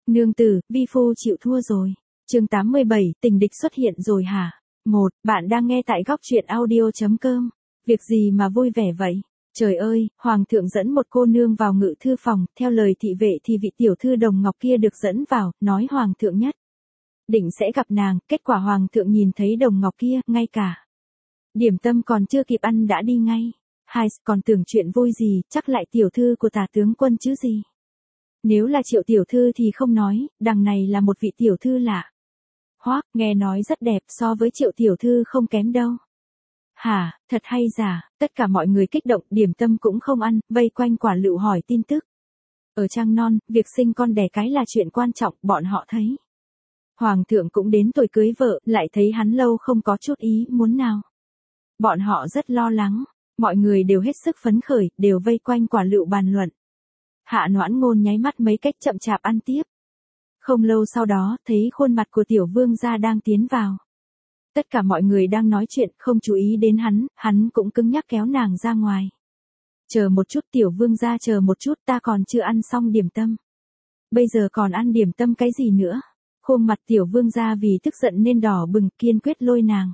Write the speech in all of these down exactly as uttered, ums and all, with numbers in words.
Nương tử, vi phu chịu thua rồi. Chương tám mươi bảy, tình địch xuất hiện rồi hả? một. Bạn đang nghe tại góc truyện audio chấm com. Việc gì mà vui vẻ vậy? Trời ơi, hoàng thượng dẫn một cô nương vào ngự thư phòng, theo lời thị vệ thì vị tiểu thư Đồng Ngọc kia được dẫn vào, nói hoàng thượng nhất định sẽ gặp nàng, kết quả hoàng thượng nhìn thấy Đồng Ngọc kia, ngay cả điểm tâm còn chưa kịp ăn đã đi ngay. Hai, còn tưởng chuyện vui gì, chắc lại tiểu thư của tả tướng quân chứ gì. Nếu là Triệu tiểu thư thì không nói, đằng này là một vị tiểu thư lạ. Hoác, nghe nói rất đẹp, so với Triệu tiểu thư không kém đâu. Hả, thật hay giả, tất cả mọi người kích động, điểm tâm cũng không ăn, vây quanh quả lựu hỏi tin tức. Ở Trăng Non, việc sinh con đẻ cái là chuyện quan trọng, bọn họ thấy. Hoàng thượng cũng đến tuổi cưới vợ, lại thấy hắn lâu không có chút ý muốn nào. Bọn họ rất lo lắng, mọi người đều hết sức phấn khởi, đều vây quanh quả lựu bàn luận. Hạ Noãn Ngôn nháy mắt mấy cách chậm chạp ăn tiếp. Không lâu sau đó, thấy khuôn mặt của tiểu vương gia đang tiến vào. Tất cả mọi người đang nói chuyện, không chú ý đến hắn, hắn cũng cứng nhắc kéo nàng ra ngoài. Chờ một chút tiểu vương gia, chờ một chút, ta còn chưa ăn xong điểm tâm. Bây giờ còn ăn điểm tâm cái gì nữa? Khuôn mặt tiểu vương gia vì tức giận nên đỏ bừng, kiên quyết lôi nàng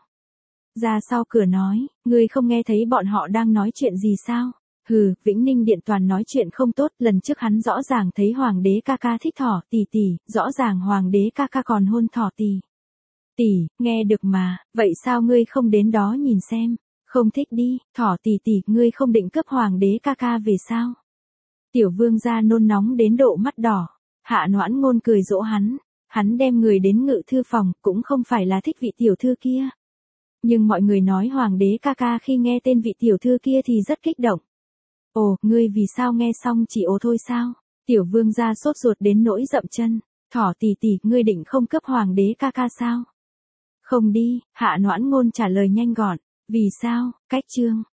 ra sau cửa nói, ngươi không nghe thấy bọn họ đang nói chuyện gì sao? Hừ, Vĩnh Ninh Điện toàn nói chuyện không tốt, lần trước hắn rõ ràng thấy hoàng đế ca ca thích thỏ tỷ tỷ, rõ ràng hoàng đế ca ca còn hôn thỏ tỷ. Tỷ, nghe được mà, vậy sao ngươi không đến đó nhìn xem? Không thích đi, thỏ tỷ tỷ, ngươi không định cướp hoàng đế ca ca về sao? Tiểu vương gia nôn nóng đến độ mắt đỏ. Hạ Noãn Ngôn cười dỗ hắn, hắn đem người đến ngự thư phòng, cũng không phải là thích vị tiểu thư kia. Nhưng mọi người nói hoàng đế ca ca khi nghe tên vị tiểu thư kia thì rất kích động. Ồ, ngươi vì sao nghe xong chỉ ồ thôi sao? Tiểu vương gia sốt ruột đến nỗi dậm chân. Thỏ tỷ tỷ, ngươi định không cướp hoàng đế ca ca sao? Không đi, Hạ Noãn Ngôn trả lời nhanh gọn. Vì sao? Cách chương.